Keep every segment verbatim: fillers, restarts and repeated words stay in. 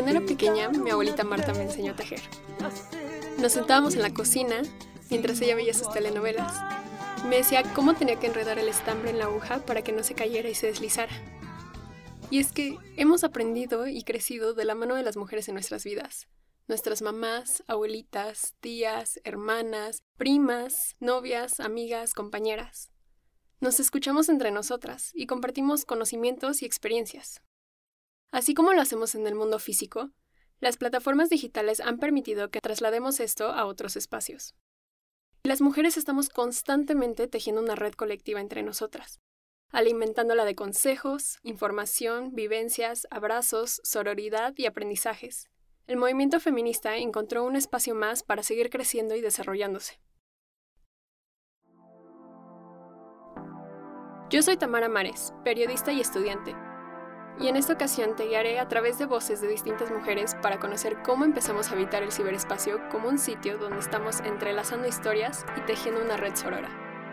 Cuando era pequeña, mi abuelita Marta me enseñó a tejer. Nos sentábamos en la cocina mientras ella veía sus telenovelas. Me decía cómo tenía que enredar el estambre en la aguja para que no se cayera y se deslizara. Y es que hemos aprendido y crecido de la mano de las mujeres en nuestras vidas. Nuestras mamás, abuelitas, tías, hermanas, primas, novias, amigas, compañeras. Nos escuchamos entre nosotras y compartimos conocimientos y experiencias. Así como lo hacemos en el mundo físico, las plataformas digitales han permitido que traslademos esto a otros espacios. Las mujeres estamos constantemente tejiendo una red colectiva entre nosotras, alimentándola de consejos, información, vivencias, abrazos, sororidad y aprendizajes. El movimiento feminista encontró un espacio más para seguir creciendo y desarrollándose. Yo soy Tamara Mares, periodista y estudiante, y en esta ocasión te guiaré a través de voces de distintas mujeres para conocer cómo empezamos a habitar el ciberespacio como un sitio donde estamos entrelazando historias y tejiendo una red sorora.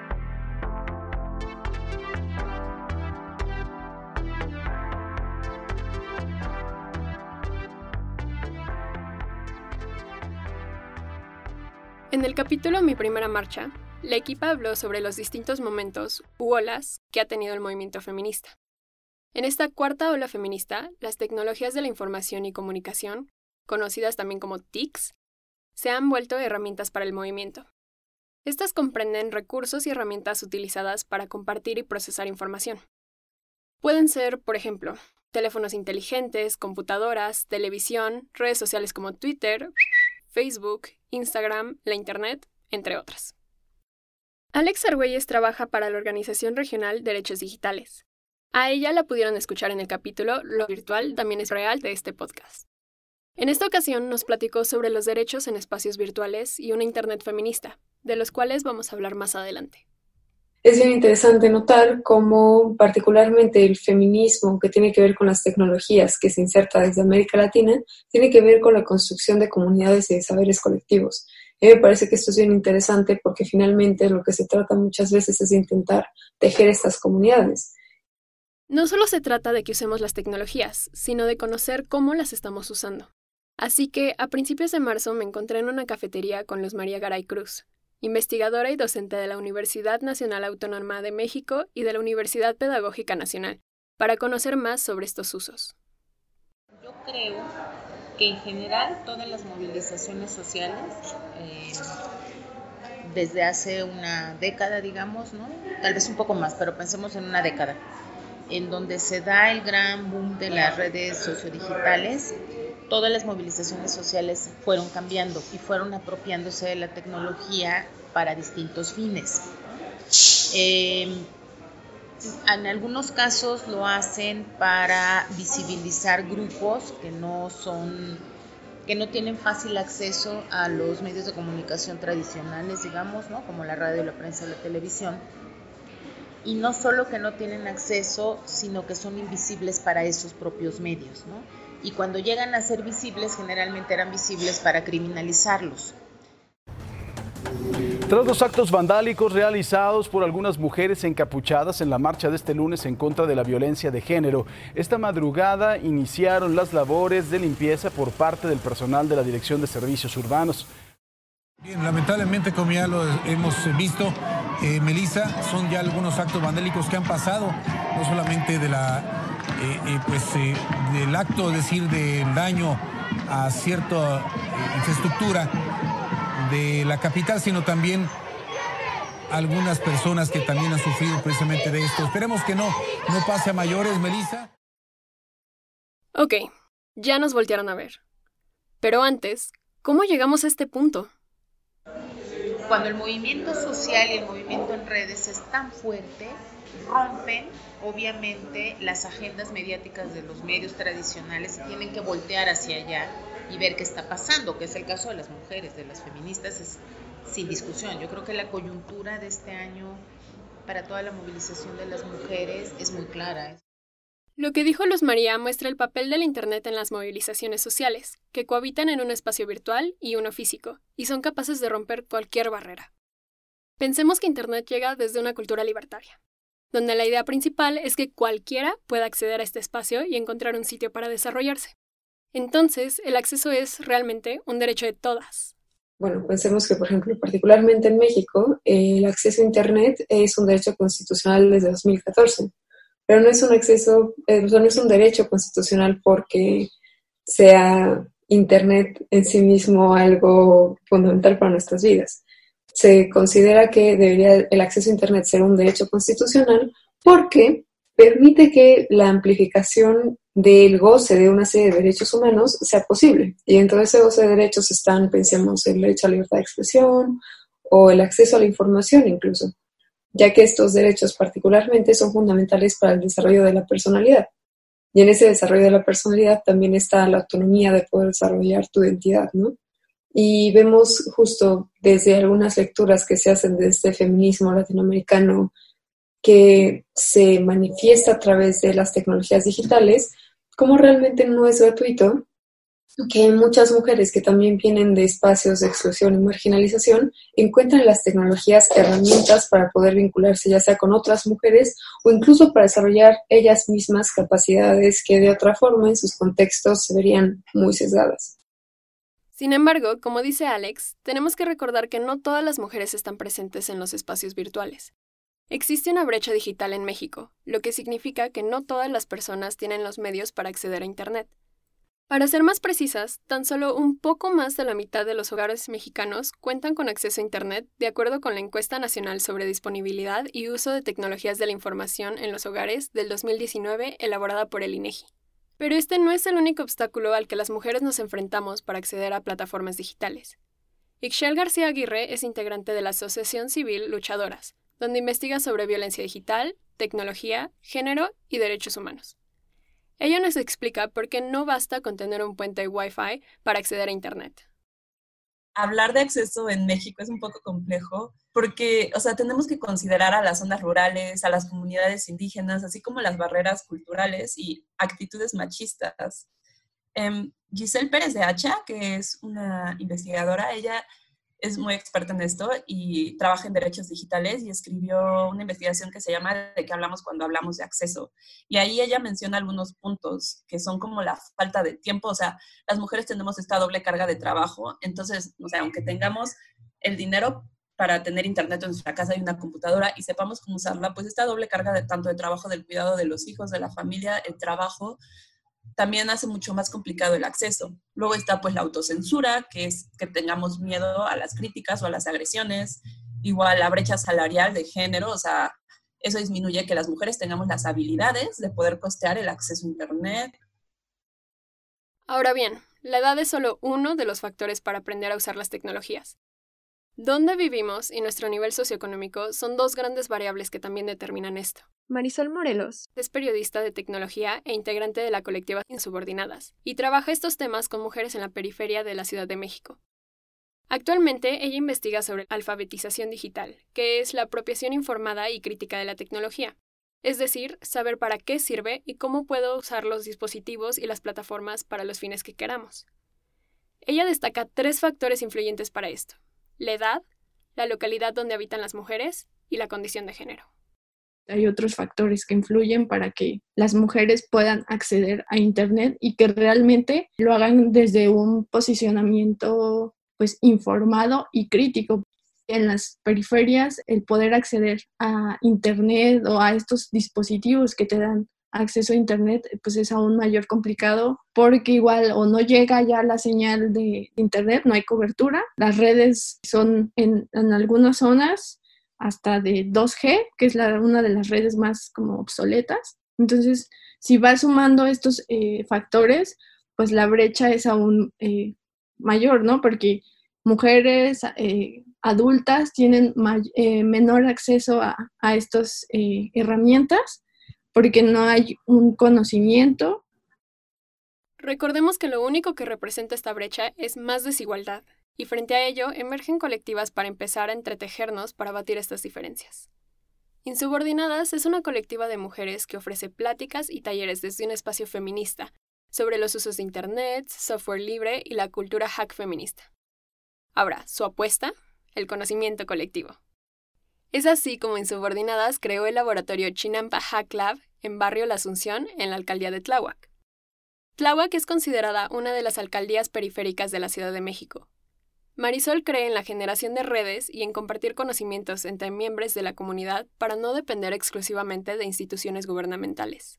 En el capítulo Mi Primera Marcha, la equipa habló sobre los distintos momentos u olas que ha tenido el movimiento feminista. En esta cuarta ola feminista, las tecnologías de la información y comunicación, conocidas también como T I Cs, se han vuelto herramientas para el movimiento. Estas comprenden recursos y herramientas utilizadas para compartir y procesar información. Pueden ser, por ejemplo, teléfonos inteligentes, computadoras, televisión, redes sociales como Twitter, Facebook, Instagram, la Internet, entre otras. Alex Argüelles trabaja para la organización regional Derechos Digitales. A ella la pudieron escuchar en el capítulo Lo virtual también es real de este podcast. En esta ocasión nos platicó sobre los derechos en espacios virtuales y una Internet feminista, de los cuales vamos a hablar más adelante. Es bien interesante notar cómo particularmente el feminismo que tiene que ver con las tecnologías que se inserta desde América Latina tiene que ver con la construcción de comunidades y de saberes colectivos. A mí me parece que esto es bien interesante porque finalmente lo que se trata muchas veces es de intentar tejer estas comunidades. No solo se trata de que usemos las tecnologías, sino de conocer cómo las estamos usando. Así que, a principios de marzo me encontré en una cafetería con Luz María Garay Cruz, investigadora y docente de la Universidad Nacional Autónoma de México y de la Universidad Pedagógica Nacional, para conocer más sobre estos usos. Yo creo que en general todas las movilizaciones sociales, eh, desde hace una década, digamos, ¿no? Tal vez un poco más, pero pensemos en una década, en donde se da el gran boom de las redes sociodigitales, todas las movilizaciones sociales fueron cambiando y fueron apropiándose de la tecnología para distintos fines. Eh, en algunos casos lo hacen para visibilizar grupos que no son, que no tienen fácil acceso a los medios de comunicación tradicionales, digamos, ¿no? Como la radio, la prensa, la televisión. Y no solo que no tienen acceso, sino que son invisibles para esos propios medios, ¿no? Y cuando llegan a ser visibles, generalmente eran visibles para criminalizarlos. Tras los actos vandálicos realizados por algunas mujeres encapuchadas en la marcha de este lunes en contra de la violencia de género, esta madrugada iniciaron las labores de limpieza por parte del personal de la Dirección de Servicios Urbanos. Bien, lamentablemente, como ya lo hemos visto, eh, Melissa, son ya algunos actos vandálicos que han pasado, no solamente de la, eh, eh, pues, eh, del acto, es decir, del daño a cierta eh, infraestructura de la capital, sino también algunas personas que también han sufrido precisamente de esto. Esperemos que no, no pase a mayores, Melissa. Ok, ya nos voltearon a ver. Pero antes, ¿cómo llegamos a este punto? Cuando el movimiento social y el movimiento en redes es tan fuerte, rompen obviamente las agendas mediáticas de los medios tradicionales y tienen que voltear hacia allá y ver qué está pasando, que es el caso de las mujeres, de las feministas, es sin discusión. Yo creo que la coyuntura de este año para toda la movilización de las mujeres es muy clara. Lo que dijo Luz María muestra el papel del Internet en las movilizaciones sociales, que cohabitan en un espacio virtual y uno físico, y son capaces de romper cualquier barrera. Pensemos que Internet llega desde una cultura libertaria, donde la idea principal es que cualquiera pueda acceder a este espacio y encontrar un sitio para desarrollarse. Entonces, el acceso es realmente un derecho de todas. Bueno, pensemos que, por ejemplo, particularmente en México, eh, el acceso a Internet es un derecho constitucional desde dos mil catorce, pero no es un acceso, eh, o sea, no es un derecho constitucional porque sea Internet en sí mismo algo fundamental para nuestras vidas. Se considera que debería el acceso a Internet ser un derecho constitucional porque permite que la amplificación del goce de una serie de derechos humanos sea posible. Y dentro de ese goce de derechos están, pensemos, el derecho a la libertad de expresión o el acceso a la información incluso, ya que estos derechos particularmente son fundamentales para el desarrollo de la personalidad. Y en ese desarrollo de la personalidad también está la autonomía de poder desarrollar tu identidad, ¿no? Y vemos justo desde algunas lecturas que se hacen de este feminismo latinoamericano que se manifiesta a través de las tecnologías digitales, como realmente no es gratuito, que muchas mujeres que también vienen de espacios de exclusión y marginalización encuentran en las tecnologías herramientas para poder vincularse ya sea con otras mujeres o incluso para desarrollar ellas mismas capacidades que de otra forma en sus contextos se verían muy sesgadas. Sin embargo, como dice Alex, tenemos que recordar que no todas las mujeres están presentes en los espacios virtuales. Existe una brecha digital en México, lo que significa que no todas las personas tienen los medios para acceder a Internet. Para ser más precisas, tan solo un poco más de la mitad de los hogares mexicanos cuentan con acceso a Internet, de acuerdo con la Encuesta Nacional sobre Disponibilidad y Uso de Tecnologías de la Información en los Hogares del dos mil diecinueve, elaborada por el INEGI. Pero este no es el único obstáculo al que las mujeres nos enfrentamos para acceder a plataformas digitales. Ixchel García Aguirre es integrante de la Asociación Civil Luchadoras, donde investiga sobre violencia digital, tecnología, género y derechos humanos. Ella nos explica por qué no basta con tener un puente Wi-Fi para acceder a Internet. Hablar de acceso en México es un poco complejo porque, o sea, tenemos que considerar a las zonas rurales, a las comunidades indígenas, así como las barreras culturales y actitudes machistas. Um, Giselle Pérez de Hacha, que es una investigadora, ella es muy experta en esto y trabaja en derechos digitales y escribió una investigación que se llama ¿De qué hablamos cuando hablamos de acceso? Y ahí ella menciona algunos puntos que son como la falta de tiempo, o sea, las mujeres tenemos esta doble carga de trabajo, entonces, o sea, aunque tengamos el dinero para tener internet en nuestra casa y una computadora y sepamos cómo usarla, pues esta doble carga de tanto de trabajo, del cuidado de los hijos, de la familia, el trabajo, también hace mucho más complicado el acceso. Luego está pues la autocensura, que es que tengamos miedo a las críticas o a las agresiones, igual la brecha salarial de género, o sea, eso disminuye que las mujeres tengamos las habilidades de poder costear el acceso a Internet. Ahora bien, la edad es solo uno de los factores para aprender a usar las tecnologías. Dónde vivimos y nuestro nivel socioeconómico son dos grandes variables que también determinan esto. Marisol Morelos es periodista de tecnología e integrante de la colectiva Insubordinadas, y trabaja estos temas con mujeres en la periferia de la Ciudad de México. Actualmente, ella investiga sobre alfabetización digital, que es la apropiación informada y crítica de la tecnología, es decir, saber para qué sirve y cómo puedo usar los dispositivos y las plataformas para los fines que queramos. Ella destaca tres factores influyentes para esto: la edad, la localidad donde habitan las mujeres y la condición de género. Hay otros factores que influyen para que las mujeres puedan acceder a Internet y que realmente lo hagan desde un posicionamiento pues informado y crítico. En las periferias, el poder acceder a Internet o a estos dispositivos que te dan acceso a Internet, pues es aún mayor complicado porque igual o no llega ya la señal de Internet, no hay cobertura. Las redes son en, en algunas zonas hasta de dos G, que es la, una de las redes más como obsoletas. Entonces, si vas sumando estos eh, factores, pues la brecha es aún eh, mayor, ¿no? Porque mujeres eh, adultas tienen may- eh, menor acceso a, a estas eh, herramientas porque no hay un conocimiento. Recordemos que lo único que representa esta brecha es más desigualdad, y frente a ello emergen colectivas para empezar a entretejernos para batir estas diferencias. Insubordinadas es una colectiva de mujeres que ofrece pláticas y talleres desde un espacio feminista sobre los usos de Internet, software libre y la cultura hack feminista. Ahora, su apuesta, el conocimiento colectivo. Es así como Insubordinadas creó el laboratorio Chinampa Hack Lab en Barrio La Asunción, en la alcaldía de Tláhuac. Tláhuac es considerada una de las alcaldías periféricas de la Ciudad de México. Marisol cree en la generación de redes y en compartir conocimientos entre miembros de la comunidad para no depender exclusivamente de instituciones gubernamentales.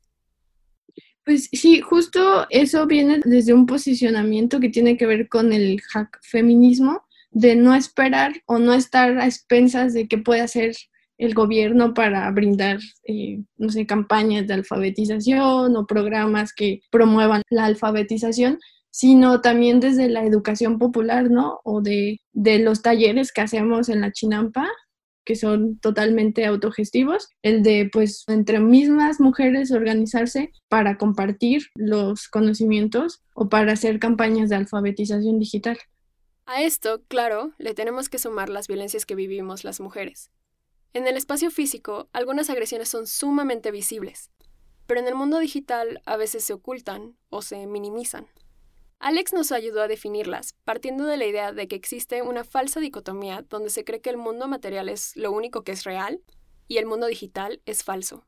Pues sí, justo eso viene desde un posicionamiento que tiene que ver con el hack feminismo, de no esperar o no estar a expensas de qué puede hacer el gobierno para brindar, eh, no sé, campañas de alfabetización o programas que promuevan la alfabetización, sino también desde la educación popular, ¿no? O de, de los talleres que hacemos en la Chinampa, que son totalmente autogestivos, el de, pues, entre mismas mujeres organizarse para compartir los conocimientos o para hacer campañas de alfabetización digital. A esto, claro, le tenemos que sumar las violencias que vivimos las mujeres. En el espacio físico, algunas agresiones son sumamente visibles, pero en el mundo digital a veces se ocultan o se minimizan. Alex nos ayudó a definirlas, partiendo de la idea de que existe una falsa dicotomía donde se cree que el mundo material es lo único que es real y el mundo digital es falso.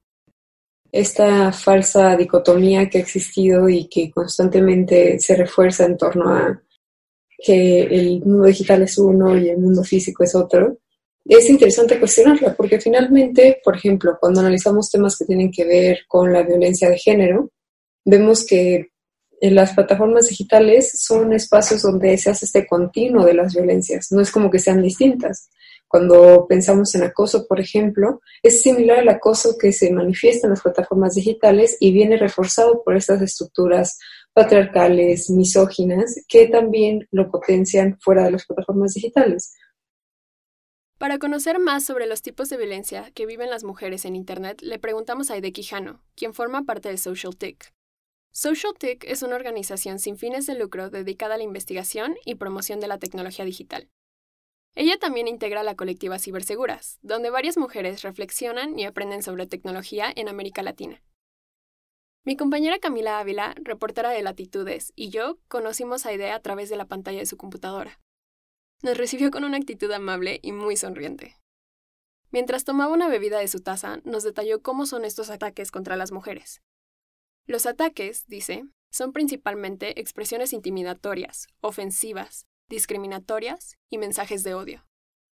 Esta falsa dicotomía que ha existido y que constantemente se refuerza en torno a que el mundo digital es uno y el mundo físico es otro, es interesante cuestionarla porque finalmente, por ejemplo, cuando analizamos temas que tienen que ver con la violencia de género, vemos que en las plataformas digitales son espacios donde se hace este continuo de las violencias, no es como que sean distintas. Cuando pensamos en acoso, por ejemplo, es similar al acoso que se manifiesta en las plataformas digitales y viene reforzado por estas estructuras patriarcales, misóginas, que también lo potencian fuera de las plataformas digitales. Para conocer más sobre los tipos de violencia que viven las mujeres en Internet, le preguntamos a Aide Quijano, quien forma parte de SocialTIC. SocialTIC es una organización sin fines de lucro dedicada a la investigación y promoción de la tecnología digital. Ella también integra la colectiva Ciberseguras, donde varias mujeres reflexionan y aprenden sobre tecnología en América Latina. Mi compañera Camila Ávila, reportera de Latitudes, y yo conocimos a Aide a través de la pantalla de su computadora. Nos recibió con una actitud amable y muy sonriente. Mientras tomaba una bebida de su taza, nos detalló cómo son estos ataques contra las mujeres. Los ataques, dice, son principalmente expresiones intimidatorias, ofensivas, discriminatorias y mensajes de odio.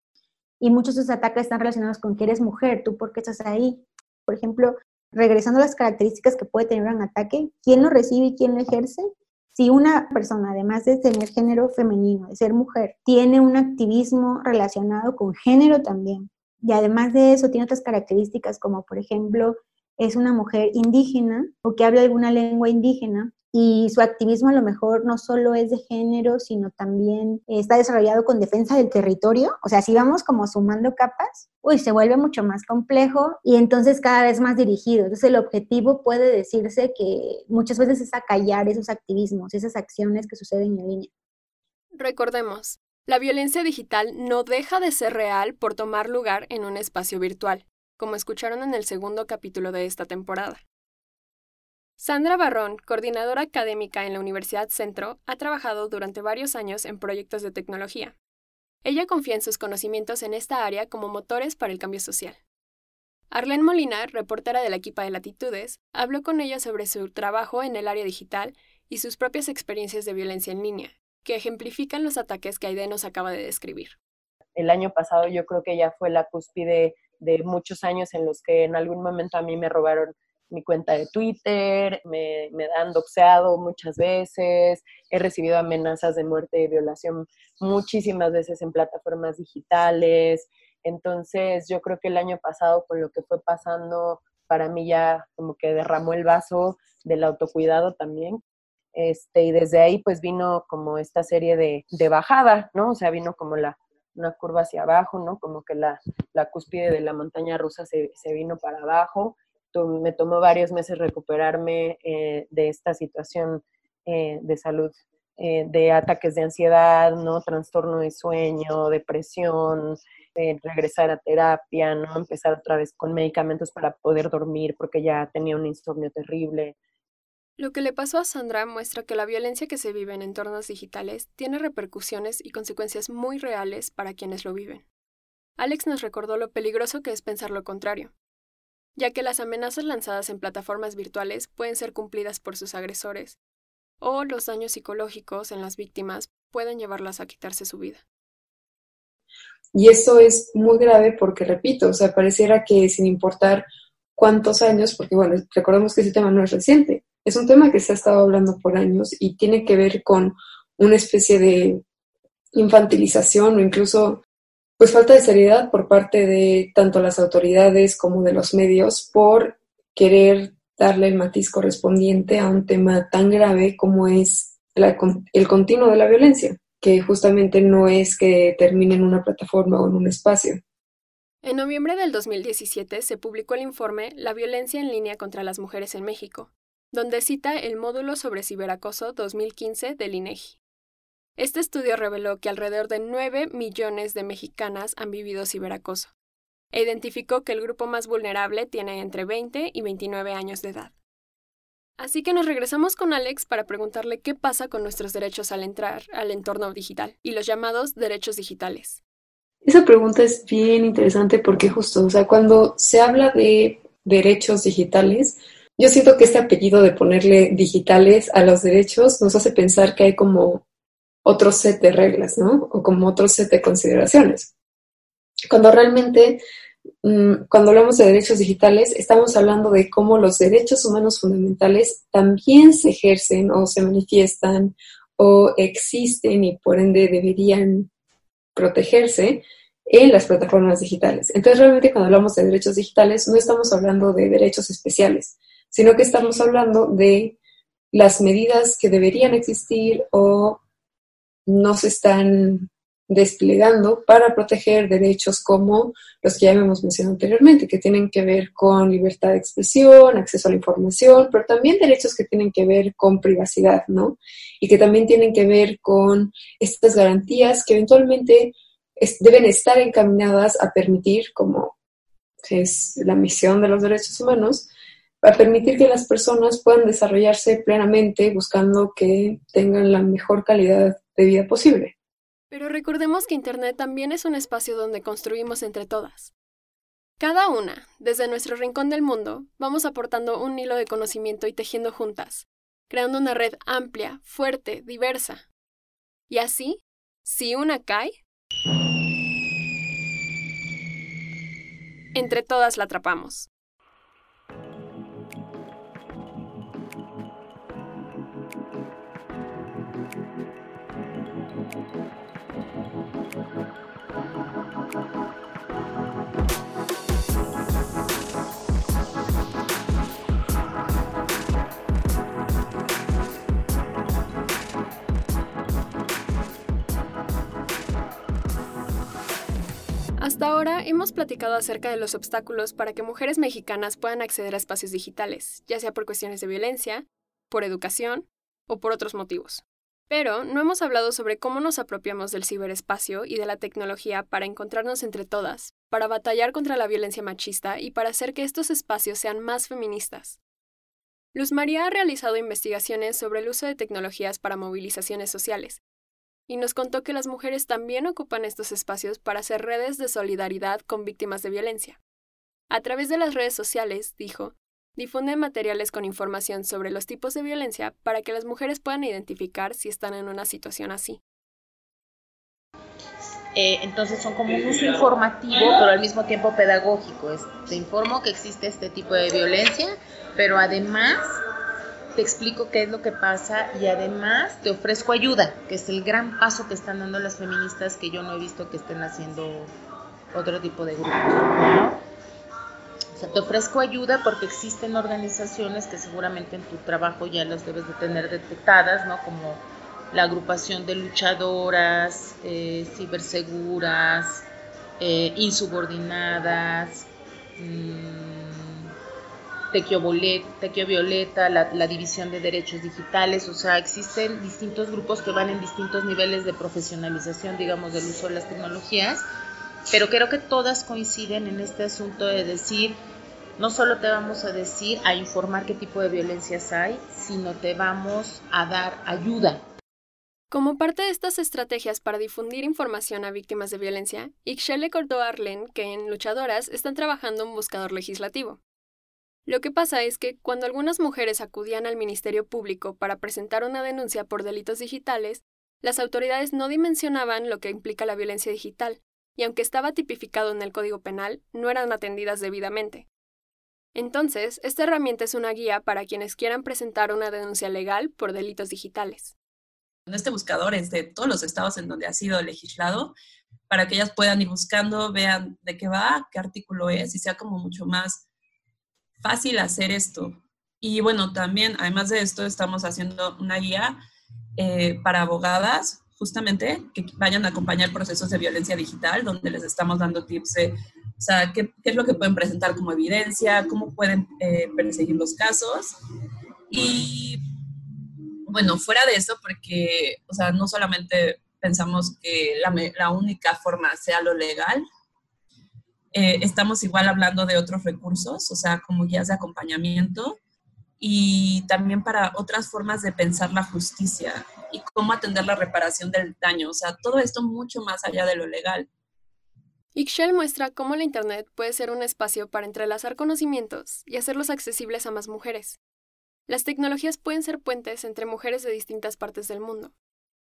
Y muchos de esos ataques están relacionados con que eres mujer, tú por qué estás ahí. Por ejemplo, regresando a las características que puede tener un ataque, ¿quién lo recibe y quién lo ejerce? Si una persona, además de tener género femenino, de ser mujer, tiene un activismo relacionado con género también, y además de eso tiene otras características como, por ejemplo, es una mujer indígena o que habla alguna lengua indígena, y su activismo a lo mejor no solo es de género, sino también está desarrollado con defensa del territorio. O sea, si vamos como sumando capas, uy, se vuelve mucho más complejo y entonces cada vez más dirigido. Entonces el objetivo puede decirse que muchas veces es acallar esos activismos, esas acciones que suceden en línea. Recordemos, la violencia digital no deja de ser real por tomar lugar en un espacio virtual, como escucharon en el segundo capítulo de esta temporada. Sandra Barrón, coordinadora académica en la Universidad Centro, ha trabajado durante varios años en proyectos de tecnología. Ella confía en sus conocimientos en esta área como motores para el cambio social. Arlene Molina, reportera de la equipa de Latitudes, habló con ella sobre su trabajo en el área digital y sus propias experiencias de violencia en línea, que ejemplifican los ataques que Aide nos acaba de describir. El año pasado yo creo que ya fue la cúspide de muchos años en los que en algún momento a mí me robaron mi cuenta de Twitter, me, me han doxeado muchas veces, he recibido amenazas de muerte y violación muchísimas veces en plataformas digitales. Entonces yo creo que el año pasado con lo que fue pasando para mí ya como que derramó el vaso del autocuidado también. Este, y desde ahí pues vino como esta serie de, de bajada, ¿no? O sea, vino como la, una curva hacia abajo, ¿no? Como que la, la cúspide de la montaña rusa se, se vino para abajo. Me tomó varios meses recuperarme eh, de esta situación eh, de salud, eh, de ataques de ansiedad, ¿no? Trastorno de sueño, depresión, eh, regresar a terapia, ¿no? Empezar otra vez con medicamentos para poder dormir porque ya tenía un insomnio terrible. Lo que le pasó a Sandra muestra que la violencia que se vive en entornos digitales tiene repercusiones y consecuencias muy reales para quienes lo viven. Alex nos recordó lo peligroso que es pensar lo contrario, ya que las amenazas lanzadas en plataformas virtuales pueden ser cumplidas por sus agresores, o los daños psicológicos en las víctimas pueden llevarlas a quitarse su vida. Y eso es muy grave porque, repito, o sea, pareciera que sin importar cuántos años, porque bueno, recordemos que ese tema no es reciente, es un tema que se ha estado hablando por años y tiene que ver con una especie de infantilización o incluso pues falta de seriedad por parte de tanto las autoridades como de los medios por querer darle el matiz correspondiente a un tema tan grave como es la, el continuo de la violencia, que justamente no es que termine en una plataforma o en un espacio. En noviembre del dos mil diecisiete se publicó el informe La violencia en línea contra las mujeres en México, donde cita el módulo sobre ciberacoso dos mil quince del INEGI. Este estudio reveló que alrededor de nueve millones de mexicanas han vivido ciberacoso, e identificó que el grupo más vulnerable tiene entre veinte y veintinueve años de edad. Así que nos regresamos con Alex para preguntarle qué pasa con nuestros derechos al entrar al entorno digital y los llamados derechos digitales. Esa pregunta es bien interesante porque justo, o sea, cuando se habla de derechos digitales, yo siento que este apellido de ponerle digitales a los derechos nos hace pensar que hay como otro set de reglas, ¿no? O como otro set de consideraciones. Cuando realmente, cuando hablamos de derechos digitales, estamos hablando de cómo los derechos humanos fundamentales también se ejercen o se manifiestan o existen y por ende deberían protegerse en las plataformas digitales. Entonces, realmente cuando hablamos de derechos digitales, no estamos hablando de derechos especiales, sino que estamos hablando de las medidas que deberían existir o no se están desplegando para proteger derechos como los que ya hemos mencionado anteriormente, que tienen que ver con libertad de expresión, acceso a la información, pero también derechos que tienen que ver con privacidad, ¿no? Y que también tienen que ver con estas garantías que eventualmente es, deben estar encaminadas a permitir, como es la misión de los derechos humanos, a permitir que las personas puedan desarrollarse plenamente buscando que tengan la mejor calidad de vida posible. Pero recordemos que Internet también es un espacio donde construimos entre todas. Cada una, desde nuestro rincón del mundo, vamos aportando un hilo de conocimiento y tejiendo juntas, creando una red amplia, fuerte, diversa. Y así, si una cae, entre todas la atrapamos. Hasta ahora hemos platicado acerca de los obstáculos para que mujeres mexicanas puedan acceder a espacios digitales, ya sea por cuestiones de violencia, por educación o por otros motivos. Pero no hemos hablado sobre cómo nos apropiamos del ciberespacio y de la tecnología para encontrarnos entre todas, para batallar contra la violencia machista y para hacer que estos espacios sean más feministas. Luz María ha realizado investigaciones sobre el uso de tecnologías para movilizaciones sociales, y nos contó que las mujeres también ocupan estos espacios para hacer redes de solidaridad con víctimas de violencia. A través de las redes sociales, dijo, difunden materiales con información sobre los tipos de violencia para que las mujeres puedan identificar si están en una situación así. Eh, entonces son como un uso informativo, pero al mismo tiempo pedagógico. Es, te informo que existe este tipo de violencia, pero además te explico qué es lo que pasa y además te ofrezco ayuda, que es el gran paso que están dando las feministas que yo no he visto que estén haciendo otro tipo de grupos, ¿no? O sea, te ofrezco ayuda porque existen organizaciones que seguramente en tu trabajo ya las debes de tener detectadas, ¿no? Como la agrupación de luchadoras, eh, ciberseguras, eh, insubordinadas, mmm, Tequio, Bolet, Tequio Violeta, la, la División de Derechos Digitales, o sea, existen distintos grupos que van en distintos niveles de profesionalización, digamos, del uso de las tecnologías, pero creo que todas coinciden en este asunto de decir, no solo te vamos a decir, a informar qué tipo de violencias hay, sino te vamos a dar ayuda. Como parte de estas estrategias para difundir información a víctimas de violencia, Ixchel le contó a Arlen que en Luchadoras están trabajando un buscador legislativo. Lo que pasa es que cuando algunas mujeres acudían al Ministerio Público para presentar una denuncia por delitos digitales, las autoridades no dimensionaban lo que implica la violencia digital, y aunque estaba tipificado en el Código Penal, no eran atendidas debidamente. Entonces, esta herramienta es una guía para quienes quieran presentar una denuncia legal por delitos digitales. Este buscador es de todos los estados en donde ha sido legislado, para que ellas puedan ir buscando, vean de qué va, qué artículo es, y sea como mucho más fácil hacer esto. Y bueno, también, además de esto, estamos haciendo una guía eh, para abogadas, justamente, que vayan a acompañar procesos de violencia digital, donde les estamos dando tips de, o sea, qué, qué es lo que pueden presentar como evidencia, cómo pueden eh, perseguir los casos. Y bueno, fuera de eso, porque, o sea, no solamente pensamos que la, la única forma sea lo legal, eh, estamos igual hablando de otros recursos, o sea, como guías de acompañamiento, y también para otras formas de pensar la justicia y cómo atender la reparación del daño. O sea, todo esto mucho más allá de lo legal. Ixchel muestra cómo la Internet puede ser un espacio para entrelazar conocimientos y hacerlos accesibles a más mujeres. Las tecnologías pueden ser puentes entre mujeres de distintas partes del mundo.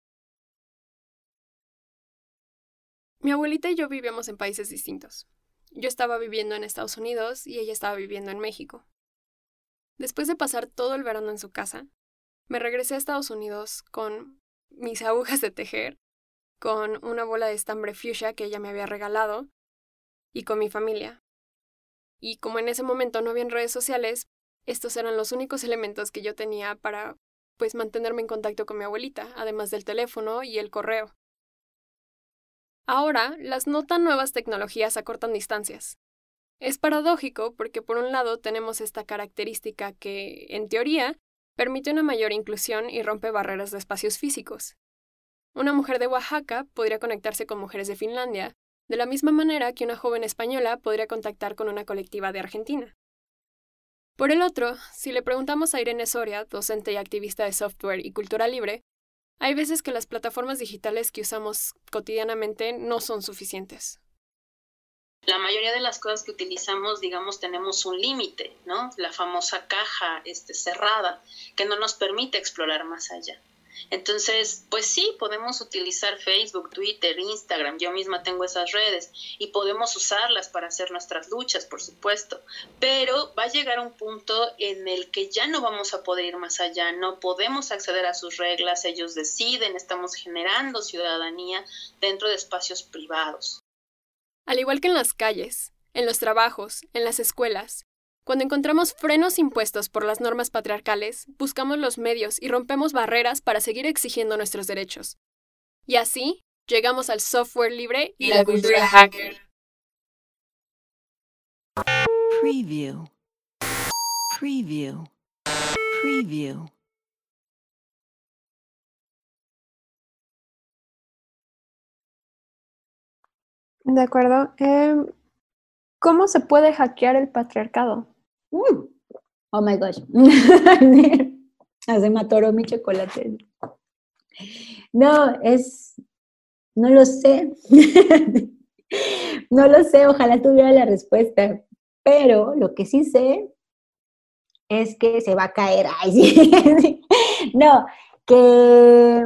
Mi abuelita y yo vivíamos en países distintos. Yo estaba viviendo en Estados Unidos y ella estaba viviendo en México. Después de pasar todo el verano en su casa, me regresé a Estados Unidos con mis agujas de tejer, con una bola de estambre fuchsia que ella me había regalado y con mi familia. Y como en ese momento no había redes sociales, estos eran los únicos elementos que yo tenía para, pues, mantenerme en contacto con mi abuelita, además del teléfono y el correo. Ahora, las no tan nuevas tecnologías acortan distancias. Es paradójico porque por un lado tenemos esta característica que, en teoría, permite una mayor inclusión y rompe barreras de espacios físicos. Una mujer de Oaxaca podría conectarse con mujeres de Finlandia, de la misma manera que una joven española podría contactar con una colectiva de Argentina. Por el otro, si le preguntamos a Irene Soria, docente y activista de software y cultura libre, hay veces que las plataformas digitales que usamos cotidianamente no son suficientes. La mayoría de las cosas que utilizamos, digamos, tenemos un límite, ¿no? La famosa caja este, cerrada, que no nos permite explorar más allá. Entonces, pues sí, podemos utilizar Facebook, Twitter, Instagram, yo misma tengo esas redes y podemos usarlas para hacer nuestras luchas, por supuesto, pero va a llegar un punto en el que ya no vamos a poder ir más allá, no podemos acceder a sus reglas, ellos deciden, estamos generando ciudadanía dentro de espacios privados. Al igual que en las calles, en los trabajos, en las escuelas, cuando encontramos frenos impuestos por las normas patriarcales, buscamos los medios y rompemos barreras para seguir exigiendo nuestros derechos. Y así, llegamos al software libre y la cultura hacker. Preview. Preview. Preview. De acuerdo. Eh, ¿Cómo se puede hackear el patriarcado? Uh, oh my gosh. Se me atoró mi chocolate. No, es... No lo sé. No lo sé, ojalá tuviera la respuesta. Pero lo que sí sé es que se va a caer. Ay, sí. No, que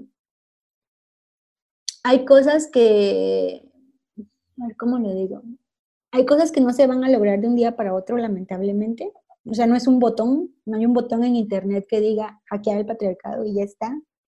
hay cosas que... A ver, ¿cómo lo digo? Hay cosas que no se van a lograr de un día para otro, lamentablemente. O sea, no es un botón, no hay un botón en internet que diga hackear el patriarcado y ya está.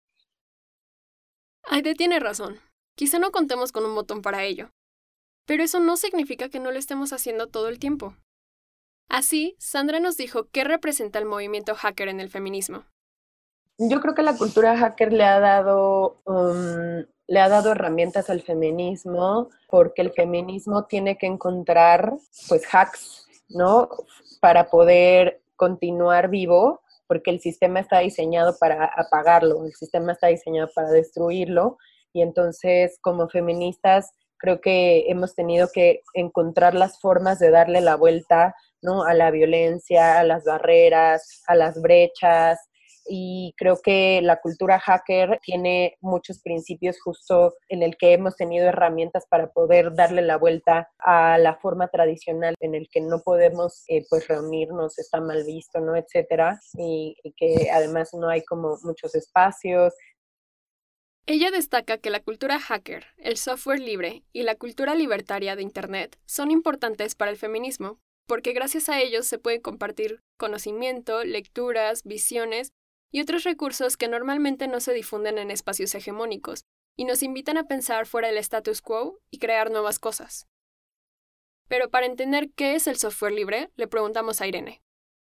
Aide tiene razón. Quizá no contemos con un botón para ello. Pero eso no significa que no lo estemos haciendo todo el tiempo. Así, Sandra nos dijo qué representa el movimiento hacker en el feminismo. Yo creo que la cultura hacker le ha dado... Um, le ha dado herramientas al feminismo, porque el feminismo tiene que encontrar, pues, hacks, ¿no? Para poder continuar vivo, porque el sistema está diseñado para apagarlo, el sistema está diseñado para destruirlo, y entonces, como feministas, creo que hemos tenido que encontrar las formas de darle la vuelta, ¿no? A la violencia, a las barreras, a las brechas, y creo que la cultura hacker tiene muchos principios justo en el que hemos tenido herramientas para poder darle la vuelta a la forma tradicional en el que no podemos eh, pues reunirnos, está mal visto, ¿no? Etcétera, y, y que además no hay como muchos espacios. Ella destaca que la cultura hacker, el software libre y la cultura libertaria de Internet son importantes para el feminismo, porque gracias a ellos se puede compartir conocimiento, lecturas, visiones y otros recursos que normalmente no se difunden en espacios hegemónicos y nos invitan a pensar fuera del status quo y crear nuevas cosas. Pero para entender qué es el software libre, le preguntamos a Irene.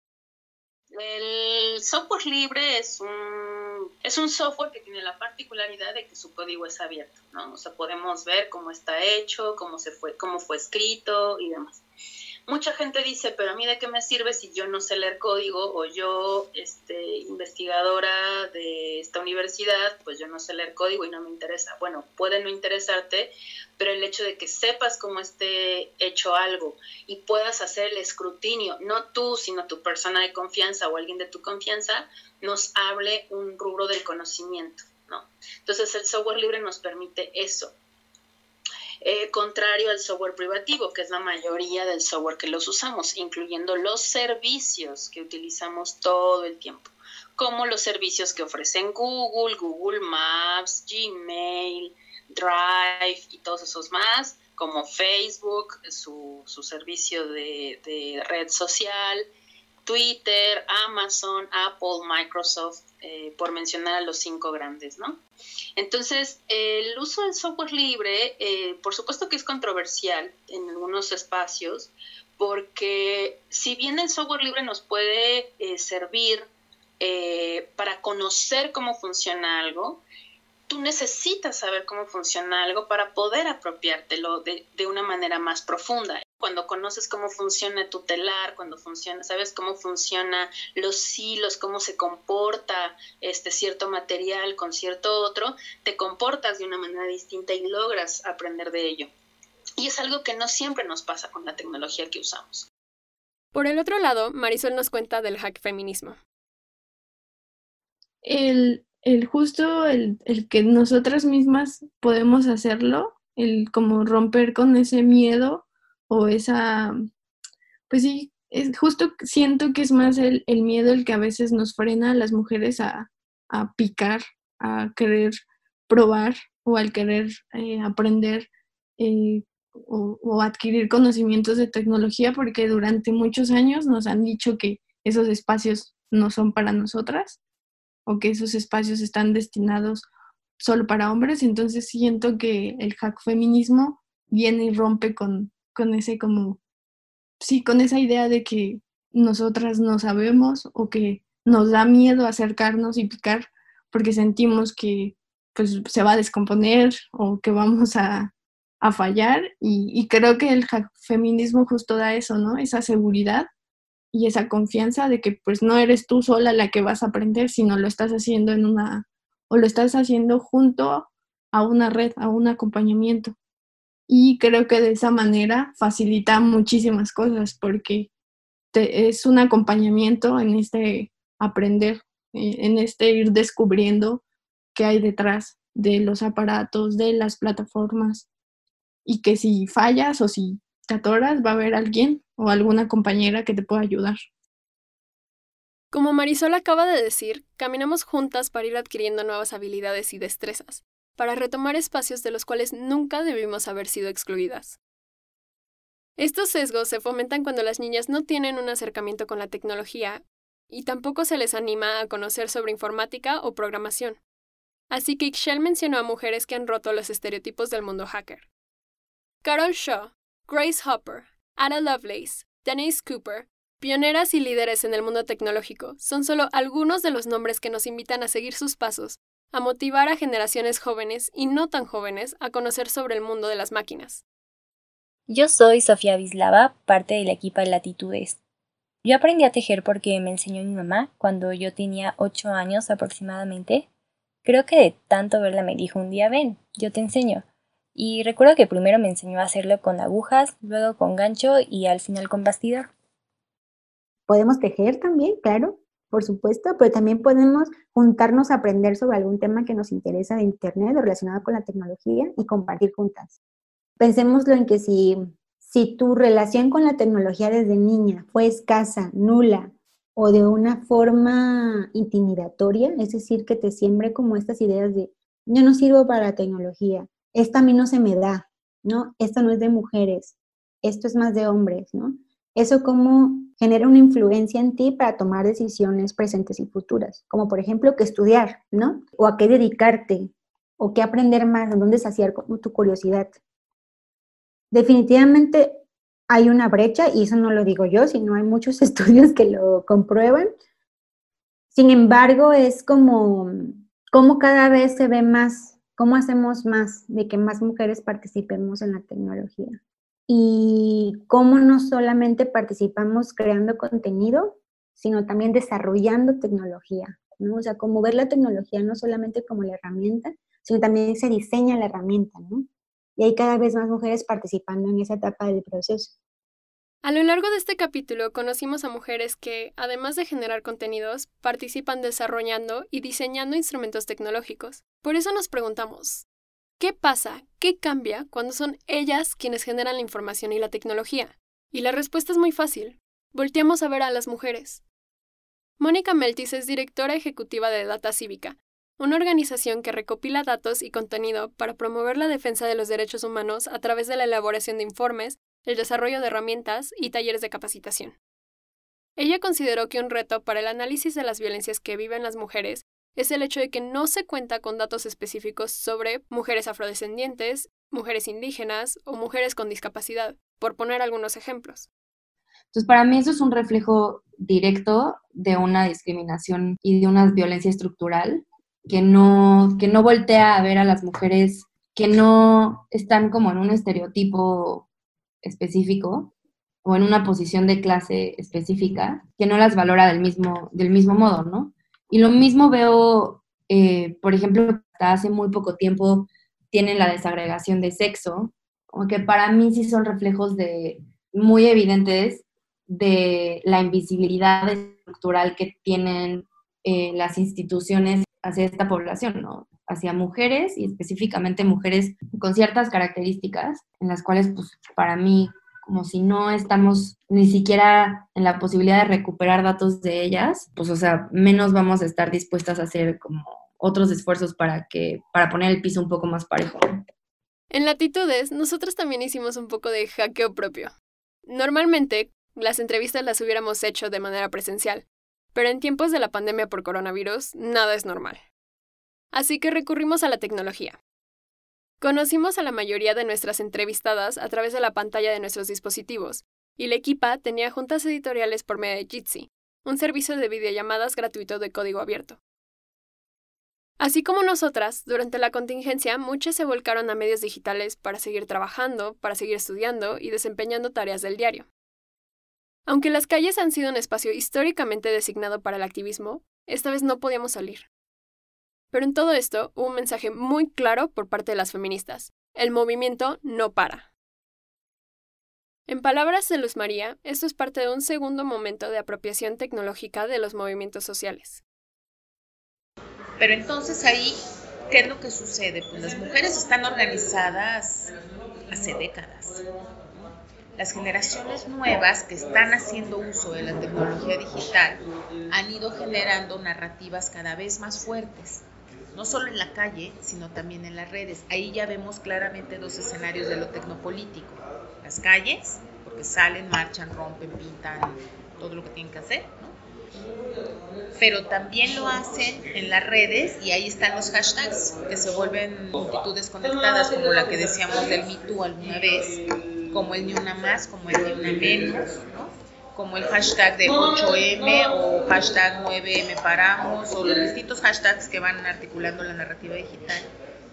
El software libre es un, es un software que tiene la particularidad de que su código es abierto, ¿no? O sea, podemos ver cómo está hecho, cómo, se fue, cómo fue escrito y demás. Mucha gente dice, pero a mí de qué me sirve si yo no sé leer código o yo, este, investigadora de esta universidad, pues yo no sé leer código y no me interesa. Bueno, puede no interesarte, pero el hecho de que sepas cómo esté hecho algo y puedas hacer el escrutinio, no tú, sino tu persona de confianza o alguien de tu confianza, nos hable un rubro del conocimiento, ¿no? Entonces el software libre nos permite eso. Eh, contrario al software privativo, que es la mayoría del software que los usamos, incluyendo los servicios que utilizamos todo el tiempo, como los servicios que ofrecen Google, Google Maps, Gmail, Drive y todos esos más, como Facebook, su, su servicio de, de red social, Twitter, Amazon, Apple, Microsoft, eh, por mencionar a los cinco grandes, ¿no? Entonces, el uso del software libre, eh, por supuesto que es controversial en algunos espacios, porque si bien el software libre nos puede eh, servir eh, para conocer cómo funciona algo, tú necesitas saber cómo funciona algo para poder apropiártelo de, de una manera más profunda. Cuando conoces cómo funciona tu telar, cuando funciona, sabes cómo funciona los hilos, cómo se comporta este cierto material con cierto otro, te comportas de una manera distinta y logras aprender de ello. Y es algo que no siempre nos pasa con la tecnología que usamos. Por el otro lado, Marisol nos cuenta del hack feminismo. El, el justo, el, el que nosotras mismas podemos hacerlo, el como romper con ese miedo o esa, pues sí, es justo siento que es más el, el miedo el que a veces nos frena a las mujeres a, a picar, a querer probar o al querer eh, aprender eh, o, o adquirir conocimientos de tecnología, porque durante muchos años nos han dicho que esos espacios no son para nosotras o que esos espacios están destinados solo para hombres. Entonces siento que el hack feminismo viene y rompe con, con ese como, sí, con esa idea de que nosotras no sabemos o que nos da miedo acercarnos y picar porque sentimos que pues se va a descomponer o que vamos a, a fallar y, y creo que el hack feminismo justo da eso, ¿no? Esa seguridad y esa confianza de que pues no eres tú sola la que vas a aprender, sino lo estás haciendo en una, o lo estás haciendo junto a una red, a un acompañamiento. Y creo que de esa manera facilita muchísimas cosas porque te, es un acompañamiento en este aprender, en este ir descubriendo qué hay detrás de los aparatos, de las plataformas y que si fallas o si te atoras va a haber alguien o alguna compañera que te pueda ayudar. Como Marisol acaba de decir, caminamos juntas para ir adquiriendo nuevas habilidades y destrezas, para retomar espacios de los cuales nunca debimos haber sido excluidas. Estos sesgos se fomentan cuando las niñas no tienen un acercamiento con la tecnología y tampoco se les anima a conocer sobre informática o programación. Así que Ixchel mencionó a mujeres que han roto los estereotipos del mundo hacker. Carol Shaw, Grace Hopper, Ada Lovelace, Denise Cooper, pioneras y líderes en el mundo tecnológico, son solo algunos de los nombres que nos invitan a seguir sus pasos, a motivar a generaciones jóvenes y no tan jóvenes a conocer sobre el mundo de las máquinas. Yo soy Sofía Vislava, parte del equipo de Latitudes. Yo aprendí a tejer porque me enseñó mi mamá cuando yo tenía ocho años aproximadamente. Creo que de tanto verla me dijo un día, ven, yo te enseño. Y recuerdo que primero me enseñó a hacerlo con agujas, luego con gancho y al final con bastidor. Podemos tejer también, claro. por supuesto, pero también podemos juntarnos a aprender sobre algún tema que nos interesa de Internet o relacionado con la tecnología y compartir juntas. Pensémoslo en que si, si tu relación con la tecnología desde niña fue escasa, nula o de una forma intimidatoria, es decir, que te siembre como estas ideas de yo no sirvo para la tecnología, esta a mí no se me da, ¿no? Esto no es de mujeres, esto es más de hombres, ¿no? Eso como genera una influencia en ti para tomar decisiones presentes y futuras, como por ejemplo qué estudiar, ¿no? O a qué dedicarte, o qué aprender más, en dónde saciar como tu curiosidad. Definitivamente hay una brecha, y eso no lo digo yo, sino hay muchos estudios que lo comprueban. Sin embargo, es como, como cada vez se ve más, cómo hacemos más de que más mujeres participemos en la tecnología. Y cómo no solamente participamos creando contenido, sino también desarrollando tecnología, ¿no? O sea, como ver la tecnología no solamente como la herramienta, sino también se diseña la herramienta, ¿no? Y hay cada vez más mujeres participando en esa etapa del proceso. A lo largo de este capítulo conocimos a mujeres que, además de generar contenidos, participan desarrollando y diseñando instrumentos tecnológicos. Por eso nos preguntamos, ¿qué pasa? ¿Qué cambia cuando son ellas quienes generan la información y la tecnología? Y la respuesta es muy fácil. Volteamos a ver a las mujeres. Mónica Meltis es directora ejecutiva de Data Cívica, una organización que recopila datos y contenido para promover la defensa de los derechos humanos a través de la elaboración de informes, el desarrollo de herramientas y talleres de capacitación. Ella consideró que un reto para el análisis de las violencias que viven las mujeres es el hecho de que no se cuenta con datos específicos sobre mujeres afrodescendientes, mujeres indígenas o mujeres con discapacidad, por poner algunos ejemplos. Entonces, para mí eso es un reflejo directo de una discriminación y de una violencia estructural que no, que no voltea a ver a las mujeres, que no están como en un estereotipo específico o en una posición de clase específica, que no las valora del mismo, del mismo modo, ¿no? Y lo mismo veo, eh, por ejemplo, hasta hace muy poco tiempo tienen la desagregación de sexo, como que para mí sí son reflejos de, muy evidentes de la invisibilidad estructural que tienen eh, las instituciones hacia esta población, ¿no? Hacia mujeres y específicamente mujeres con ciertas características en las cuales, pues, para mí, como si no estamos ni siquiera en la posibilidad de recuperar datos de ellas, pues, o sea, menos vamos a estar dispuestas a hacer como otros esfuerzos para que, para poner el piso un poco más parejo. En Latitudes, nosotros también hicimos un poco de hackeo propio. Normalmente, las entrevistas las hubiéramos hecho de manera presencial, pero en tiempos de la pandemia por coronavirus, nada es normal. Así que recurrimos a la tecnología. Conocimos a la mayoría de nuestras entrevistadas a través de la pantalla de nuestros dispositivos, y la equipa tenía juntas editoriales por medio de Jitsi, un servicio de videollamadas gratuito de código abierto. Así como nosotras, durante la contingencia, muchas se volcaron a medios digitales para seguir trabajando, para seguir estudiando y desempeñando tareas del diario. Aunque las calles han sido un espacio históricamente designado para el activismo, esta vez no podíamos salir. Pero en todo esto hubo un mensaje muy claro por parte de las feministas. El movimiento no para. En palabras de Luz María, esto es parte de un segundo momento de apropiación tecnológica de los movimientos sociales. Pero entonces ahí, ¿qué es lo que sucede? Pues las mujeres están organizadas hace décadas. Las generaciones nuevas que están haciendo uso de la tecnología digital han ido generando narrativas cada vez más fuertes, no solo en la calle, sino también en las redes. Ahí ya vemos claramente dos escenarios de lo tecnopolítico. Las calles, porque salen, marchan, rompen, pintan, todo lo que tienen que hacer, ¿no? Pero también lo hacen en las redes y ahí están los hashtags que se vuelven multitudes conectadas, como la que decíamos del Me Too alguna vez, como el ni una más, como el ni una menos, ¿no? Como el hashtag de ocho eme o hashtag nueve eme paramos, o los distintos hashtags que van articulando la narrativa digital.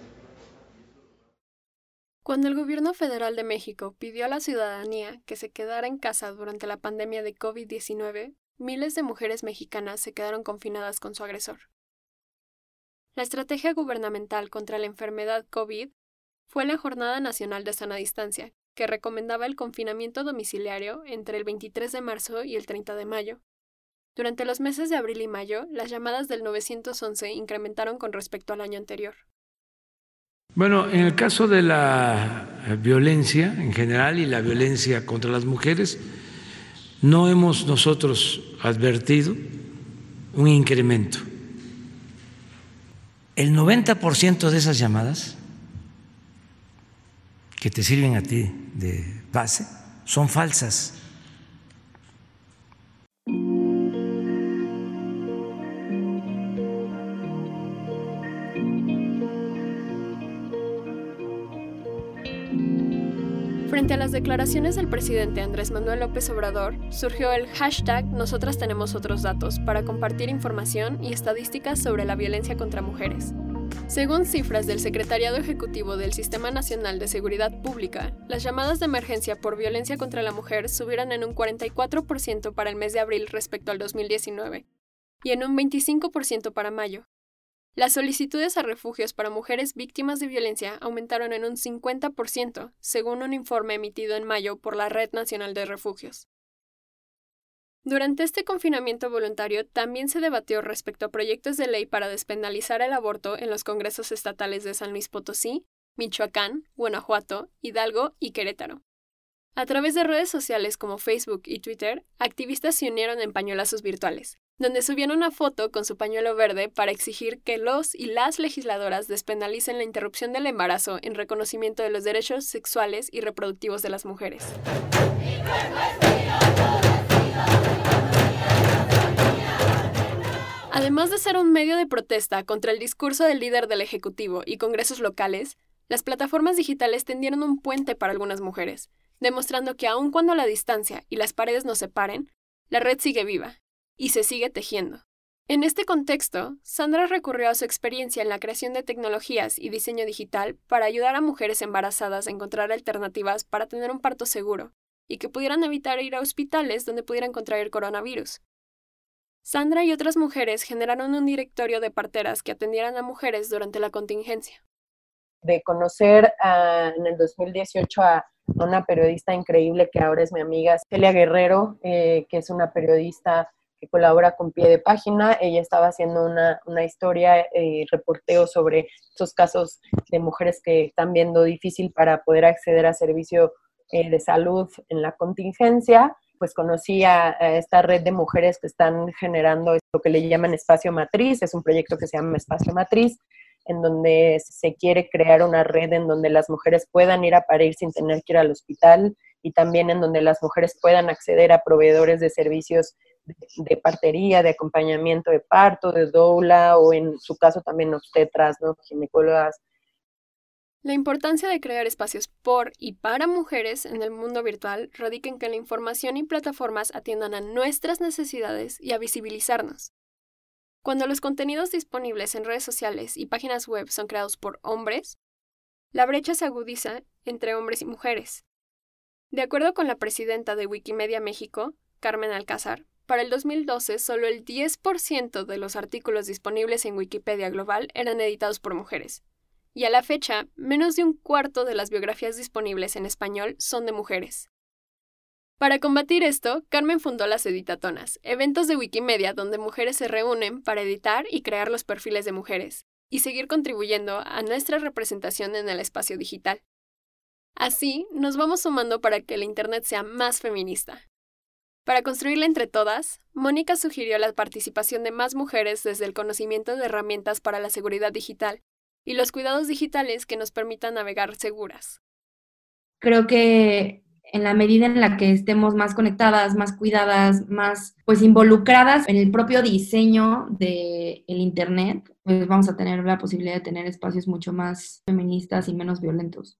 Cuando el gobierno federal de México pidió a la ciudadanía que se quedara en casa durante la pandemia de covid diecinueve, miles de mujeres mexicanas se quedaron confinadas con su agresor. La estrategia gubernamental contra la enfermedad COVID fue la Jornada Nacional de Sana Distancia, que recomendaba el confinamiento domiciliario entre el veintitrés de marzo y el treinta de mayo. Durante los meses de abril y mayo, las llamadas del nueve once incrementaron con respecto al año anterior. Bueno, en el caso de la violencia en general y la violencia contra las mujeres, no hemos nosotros advertido un incremento. El noventa por ciento de esas llamadas que te sirven a ti de base son falsas. Frente a las declaraciones del presidente Andrés Manuel López Obrador, surgió el hashtag Nosotras Tenemos Otros Datos para compartir información y estadísticas sobre la violencia contra mujeres. Según cifras del Secretariado Ejecutivo del Sistema Nacional de Seguridad Pública, las llamadas de emergencia por violencia contra la mujer subieron en un cuarenta y cuatro por ciento para el mes de abril respecto al dos mil diecinueve y en un veinticinco por ciento para mayo. Las solicitudes a refugios para mujeres víctimas de violencia aumentaron en un cincuenta por ciento, según un informe emitido en mayo por la Red Nacional de Refugios. Durante este confinamiento voluntario también se debatió respecto a proyectos de ley para despenalizar el aborto en los congresos estatales de San Luis Potosí, Michoacán, Guanajuato, Hidalgo y Querétaro. A través de redes sociales como Facebook y Twitter, activistas se unieron en pañuelazos virtuales, donde subieron una foto con su pañuelo verde para exigir que los y las legisladoras despenalicen la interrupción del embarazo en reconocimiento de los derechos sexuales y reproductivos de las mujeres. Además de ser un medio de protesta contra el discurso del líder del Ejecutivo y congresos locales, las plataformas digitales tendieron un puente para algunas mujeres, demostrando que aun cuando la distancia y las paredes nos separen, la red sigue viva y se sigue tejiendo. En este contexto, Sandra recurrió a su experiencia en la creación de tecnologías y diseño digital para ayudar a mujeres embarazadas a encontrar alternativas para tener un parto seguro y que pudieran evitar ir a hospitales donde pudieran contraer coronavirus. Sandra y otras mujeres generaron un directorio de parteras que atendieran a mujeres durante la contingencia. De conocer a, en el dos mil dieciocho a una periodista increíble que ahora es mi amiga, Celia Guerrero, eh, que es una periodista que colabora con Pie de Página. Ella estaba haciendo una, una historia, eh, reporteo sobre estos casos de mujeres que están viendo difícil para poder acceder a servicio eh, de salud en la contingencia. Pues conocí a, a esta red de mujeres que están generando lo que le llaman Espacio Matriz. Es un proyecto que se llama Espacio Matriz, en donde se quiere crear una red en donde las mujeres puedan ir a parir sin tener que ir al hospital, y también en donde las mujeres puedan acceder a proveedores de servicios de, de partería, de acompañamiento de parto, de doula, o en su caso también obstetras, ¿no? Ginecólogas. La importancia de crear espacios por y para mujeres en el mundo virtual radica en que la información y plataformas atiendan a nuestras necesidades y a visibilizarnos. Cuando los contenidos disponibles en redes sociales y páginas web son creados por hombres, la brecha se agudiza entre hombres y mujeres. De acuerdo con la presidenta de Wikimedia México, Carmen Alcázar, para el dos mil doce solo el diez por ciento de los artículos disponibles en Wikipedia Global eran editados por mujeres, y a la fecha, menos de un cuarto de las biografías disponibles en español son de mujeres. Para combatir esto, Carmen fundó las Editatonas, eventos de Wikimedia donde mujeres se reúnen para editar y crear los perfiles de mujeres, y seguir contribuyendo a nuestra representación en el espacio digital. Así, nos vamos sumando para que el Internet sea más feminista. Para construirla entre todas, Mónica sugirió la participación de más mujeres desde el conocimiento de herramientas para la seguridad digital y los cuidados digitales que nos permitan navegar seguras. Creo que en la medida en la que estemos más conectadas, más cuidadas, más pues involucradas en el propio diseño del Internet, pues vamos a tener la posibilidad de tener espacios mucho más feministas y menos violentos.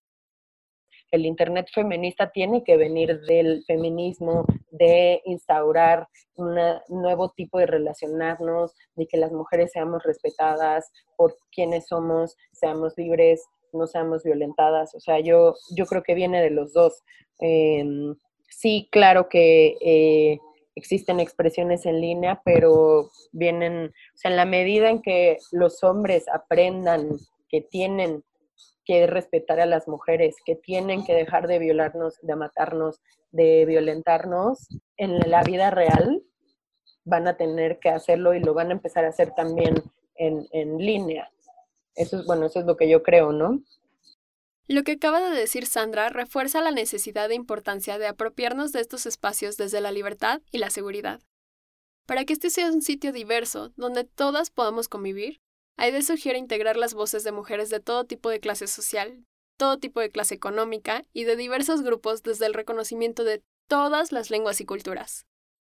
El Internet feminista tiene que venir del feminismo, de instaurar un nuevo tipo de relacionarnos, de que las mujeres seamos respetadas por quienes somos, seamos libres, no seamos violentadas. O sea, yo, yo creo que viene de los dos. Eh, sí, claro que eh, existen expresiones en línea, pero vienen, o sea, en la medida en que los hombres aprendan que tienen que respetar a las mujeres, que tienen que dejar de violarnos, de matarnos, de violentarnos, en la vida real van a tener que hacerlo y lo van a empezar a hacer también en, en línea. Eso es, bueno, eso es lo que yo creo, ¿no? Lo que acaba de decir Sandra refuerza la necesidad e importancia de apropiarnos de estos espacios desde la libertad y la seguridad. Para que este sea un sitio diverso, donde todas podamos convivir, Aide sugiere integrar las voces de mujeres de todo tipo de clase social, todo tipo de clase económica y de diversos grupos desde el reconocimiento de todas las lenguas y culturas.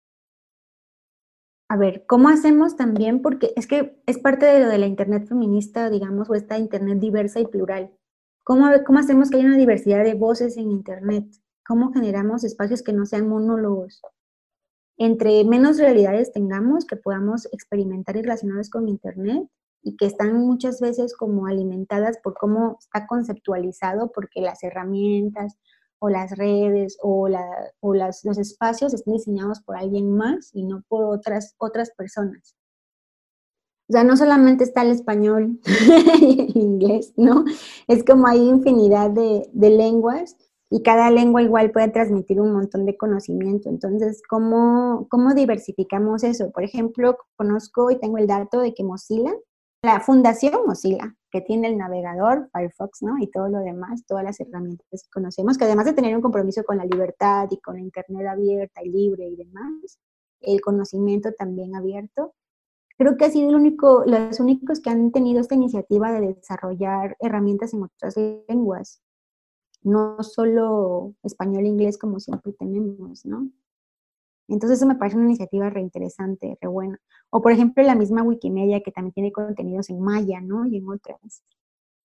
A ver, ¿cómo hacemos también? Porque es que es parte de lo de la Internet feminista, digamos, o esta Internet diversa y plural. ¿Cómo, cómo hacemos que haya una diversidad de voces en Internet? ¿Cómo generamos espacios que no sean monólogos? Entre menos realidades tengamos, que podamos experimentar y relacionarnos con Internet, y que están muchas veces como alimentadas por cómo está conceptualizado, porque las herramientas o las redes o, la, o las, los espacios están diseñados por alguien más y no por otras, otras personas. O sea, no solamente está el español y el inglés, ¿no? Es como hay infinidad de, de lenguas y cada lengua igual puede transmitir un montón de conocimiento. Entonces, ¿cómo, cómo diversificamos eso? Por ejemplo, conozco y tengo el dato de que Mozilla, la Fundación Mozilla, que tiene el navegador, Firefox, ¿no? Y todo lo demás, todas las herramientas que conocemos, que además de tener un compromiso con la libertad y con la Internet abierta y libre y demás, el conocimiento también abierto, creo que ha sido el único, los únicos que han tenido esta iniciativa de desarrollar herramientas en otras lenguas, no solo español e inglés como siempre tenemos, ¿no? Entonces eso me parece una iniciativa re interesante, re buena. O por ejemplo la misma Wikimedia, que también tiene contenidos en maya, ¿no? Y en otras.